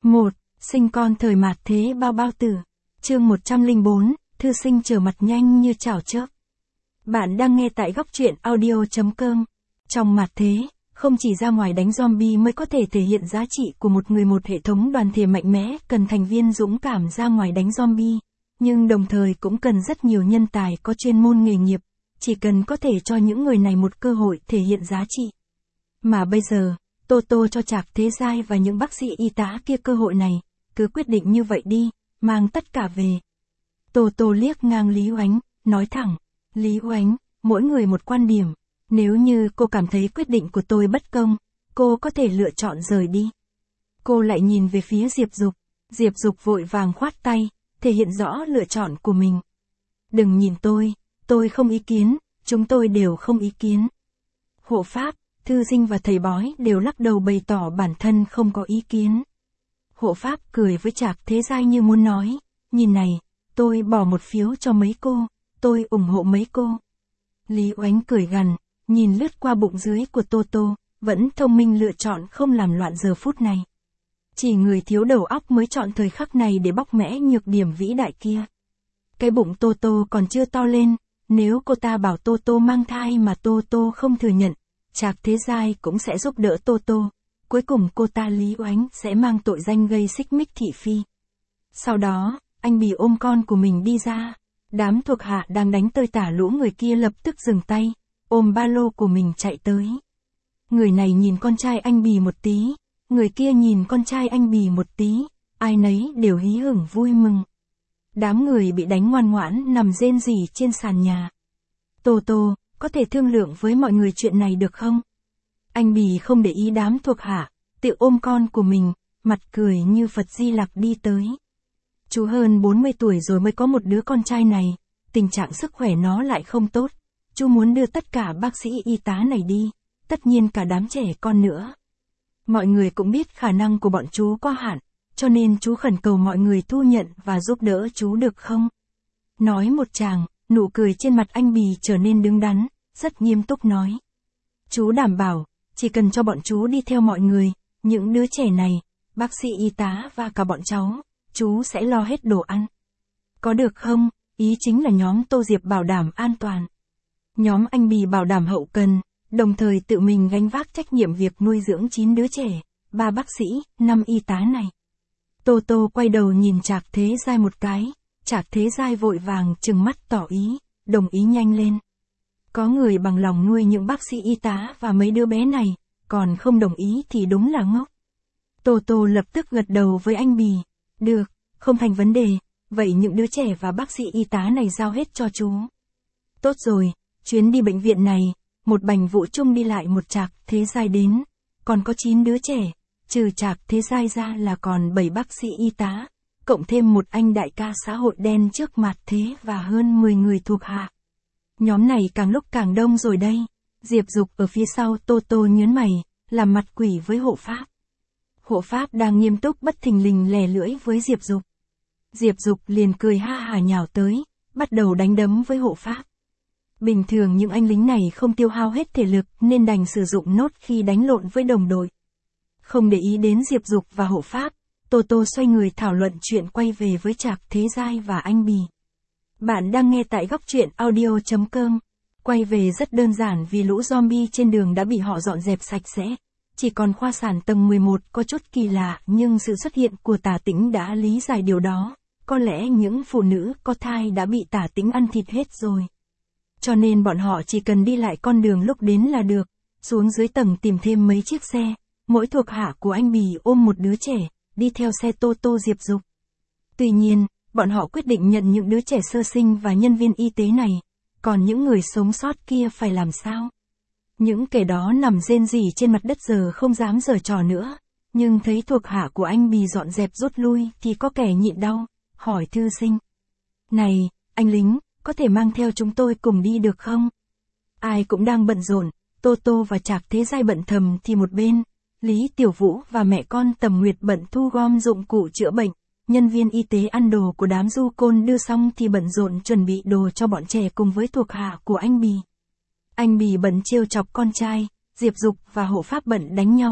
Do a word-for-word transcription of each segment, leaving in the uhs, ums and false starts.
một. Sinh con thời mạt thế bao bao tử. Chương một trăm lẻ bốn, thư sinh trở mặt nhanh như chảo chớp. Bạn đang nghe tại góc truyện audio chấm com. Trong mạt thế, không chỉ ra ngoài đánh zombie mới có thể thể hiện giá trị của một người, một hệ thống đoàn thể mạnh mẽ cần thành viên dũng cảm ra ngoài đánh zombie, nhưng đồng thời cũng cần rất nhiều nhân tài có chuyên môn nghề nghiệp, chỉ cần có thể cho những người này một cơ hội thể hiện giá trị. Mà bây giờ, Tô Tô cho Trạc Thế Giai và những bác sĩ y tá kia cơ hội này, cứ quyết định như vậy đi, mang tất cả về. Tô Tô liếc ngang Lý Oánh, nói thẳng, Lý Oánh, mỗi người một quan điểm, nếu như cô cảm thấy quyết định của tôi bất công, cô có thể lựa chọn rời đi. Cô lại nhìn về phía Diệp Dục, Diệp Dục vội vàng khoát tay, thể hiện rõ lựa chọn của mình. Đừng nhìn tôi, tôi không ý kiến, chúng tôi đều không ý kiến. Hộ pháp, thư sinh và thầy bói đều lắc đầu bày tỏ bản thân không có ý kiến. Hộ pháp cười với Trạc Thế Giai như muốn nói, nhìn này, tôi bỏ một phiếu cho mấy cô, tôi ủng hộ mấy cô. Lý Oánh cười gằn, nhìn lướt qua bụng dưới của Tô Tô, vẫn thông minh lựa chọn không làm loạn giờ phút này. Chỉ người thiếu đầu óc mới chọn thời khắc này để bóc mẽ nhược điểm vĩ đại kia. Cái bụng Tô Tô còn chưa to lên, nếu cô ta bảo Tô Tô mang thai mà Tô Tô không thừa nhận, Trạc Thế Giai cũng sẽ giúp đỡ Tô Tô. Cuối cùng cô ta Lý Oánh sẽ mang tội danh gây xích mích thị phi. Sau đó, anh Bì ôm con của mình đi ra. Đám thuộc hạ đang đánh tơi tả lũ người kia lập tức dừng tay, ôm ba lô của mình chạy tới. Người này nhìn con trai anh Bì một tí, người kia nhìn con trai anh Bì một tí, ai nấy đều hí hửng vui mừng. Đám người bị đánh ngoan ngoãn nằm rên rỉ trên sàn nhà. Tô Tô, có thể thương lượng với mọi người chuyện này được không? Anh Bì không để ý đám thuộc hạ, tự ôm con của mình, mặt cười như Phật Di Lặc đi tới. Chú hơn bốn mươi tuổi rồi mới có một đứa con trai này, tình trạng sức khỏe nó lại không tốt. Chú muốn đưa tất cả bác sĩ y tá này đi, tất nhiên cả đám trẻ con nữa. Mọi người cũng biết khả năng của bọn chú có hạn, cho nên chú khẩn cầu mọi người thu nhận và giúp đỡ chú được không? Nói một tràng, nụ cười trên mặt anh Bì trở nên đứng đắn, rất nghiêm túc nói. Chú đảm bảo, chỉ cần cho bọn chú đi theo mọi người, những đứa trẻ này, bác sĩ y tá và cả bọn cháu, chú sẽ lo hết đồ ăn. Có được không? Ý chính là nhóm Tô Diệp bảo đảm an toàn. Nhóm anh Bì bảo đảm hậu cần, đồng thời tự mình gánh vác trách nhiệm việc nuôi dưỡng chín đứa trẻ, ba bác sĩ, năm y tá này. Tô Tô quay đầu nhìn Trạc Thế Giai một cái, Trạc Thế Giai vội vàng trừng mắt tỏ ý, đồng ý nhanh lên. Có người bằng lòng nuôi những bác sĩ y tá và mấy đứa bé này, còn không đồng ý thì đúng là ngốc. Tô Tô lập tức gật đầu với anh Bì, được, không thành vấn đề, vậy những đứa trẻ và bác sĩ y tá này giao hết cho chú. Tốt rồi, chuyến đi bệnh viện này, một Bành Vũ Trung đi lại một Trạc Thế Giai đến, còn có chín đứa trẻ, trừ Trạc Thế Giai ra là còn bảy bác sĩ y tá, cộng thêm một anh đại ca xã hội đen trước mặt thế và hơn mười người thuộc hạ. Nhóm này càng lúc càng đông rồi đây. Diệp Dục ở phía sau Tô Tô nhớn mày, làm mặt quỷ với hộ pháp. Hộ pháp đang nghiêm túc bất thình lình lè lưỡi với Diệp Dục. Diệp Dục liền cười ha hả nhào tới, bắt đầu đánh đấm với hộ pháp. Bình thường những anh lính này không tiêu hao hết thể lực nên đành sử dụng nốt khi đánh lộn với đồng đội. Không để ý đến Diệp Dục và hộ pháp, Tô Tô xoay người thảo luận chuyện quay về với Trạc Thế Giai và anh Bì. Bạn đang nghe tại góc truyện audio chấm com. Quay về rất đơn giản vì lũ zombie trên đường đã bị họ dọn dẹp sạch sẽ. Chỉ còn khoa sản tầng mười một có chút kỳ lạ nhưng sự xuất hiện của Tả Tĩnh đã lý giải điều đó. Có lẽ những phụ nữ có thai đã bị Tả Tĩnh ăn thịt hết rồi. Cho nên bọn họ chỉ cần đi lại con đường lúc đến là được. Xuống dưới tầng tìm thêm mấy chiếc xe. Mỗi thuộc hạ của anh Bì ôm một đứa trẻ, đi theo xe Tô Tô Diệp Dục. Tuy nhiên, bọn họ quyết định nhận những đứa trẻ sơ sinh và nhân viên y tế này. Còn những người sống sót kia phải làm sao? Những kẻ đó nằm rên rỉ trên mặt đất giờ không dám giở trò nữa. Nhưng thấy thuộc hạ của anh Bì dọn dẹp rút lui thì có kẻ nhịn đau, hỏi thư sinh. Này, anh lính, có thể mang theo chúng tôi cùng đi được không? Ai cũng đang bận rộn, Tô Tô và Trạc Thế Giai bận thầm thì một bên, Lý Tiểu Vũ và mẹ con Tầm Nguyệt bận thu gom dụng cụ chữa bệnh. Nhân viên y tế ăn đồ của đám du côn đưa xong thì bận rộn chuẩn bị đồ cho bọn trẻ cùng với thuộc hạ của anh Bì. Anh Bì bận trêu chọc con trai, Diệp Dục và hộ pháp bận đánh nhau.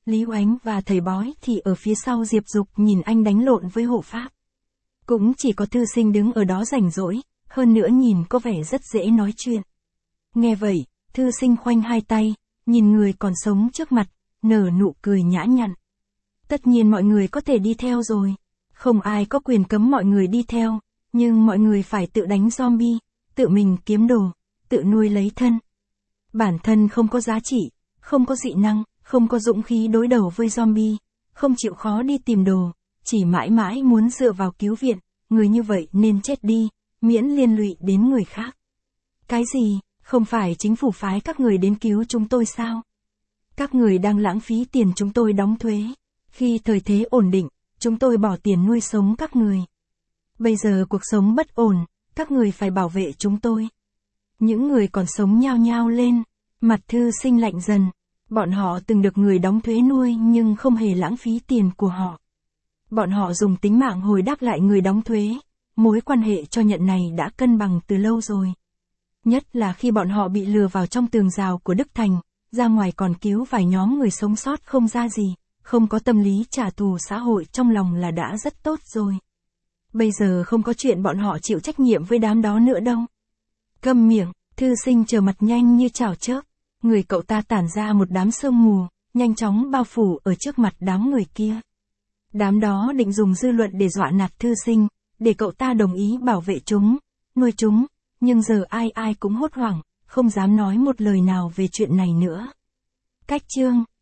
Lý Oánh và thầy bói thì ở phía sau Diệp Dục nhìn anh đánh lộn với hộ pháp. Cũng chỉ có thư sinh đứng ở đó rảnh rỗi, hơn nữa nhìn có vẻ rất dễ nói chuyện. Nghe vậy, thư sinh khoanh hai tay, nhìn người còn sống trước mặt, nở nụ cười nhã nhặn. Tất nhiên mọi người có thể đi theo rồi. Không ai có quyền cấm mọi người đi theo, nhưng mọi người phải tự đánh zombie, tự mình kiếm đồ, tự nuôi lấy thân. Bản thân không có giá trị, không có dị năng, không có dũng khí đối đầu với zombie, không chịu khó đi tìm đồ, chỉ mãi mãi muốn dựa vào cứu viện, người như vậy nên chết đi, miễn liên lụy đến người khác. Cái gì, không phải chính phủ phái các người đến cứu chúng tôi sao? Các người đang lãng phí tiền chúng tôi đóng thuế. Khi thời thế ổn định, chúng tôi bỏ tiền nuôi sống các người. Bây giờ cuộc sống bất ổn, các người phải bảo vệ chúng tôi. Những người còn sống nhao nhao lên, mặt thư sinh lạnh dần. Bọn họ từng được người đóng thuế nuôi nhưng không hề lãng phí tiền của họ. Bọn họ dùng tính mạng hồi đáp lại người đóng thuế. Mối quan hệ cho nhận này đã cân bằng từ lâu rồi. Nhất là khi bọn họ bị lừa vào trong tường rào của Đức Thành, ra ngoài còn cứu vài nhóm người sống sót không ra gì, không có tâm lý trả thù xã hội trong lòng là đã rất tốt rồi. Bây giờ không có chuyện bọn họ chịu trách nhiệm với đám đó nữa đâu. Câm miệng, thư sinh trở mặt nhanh như chảo chớp. Người cậu ta tản ra một đám sương mù, nhanh chóng bao phủ ở trước mặt đám người kia. Đám đó định dùng dư luận để dọa nạt thư sinh, để cậu ta đồng ý bảo vệ chúng, nuôi chúng, nhưng giờ ai ai cũng hốt hoảng, không dám nói một lời nào về chuyện này nữa. Cách chương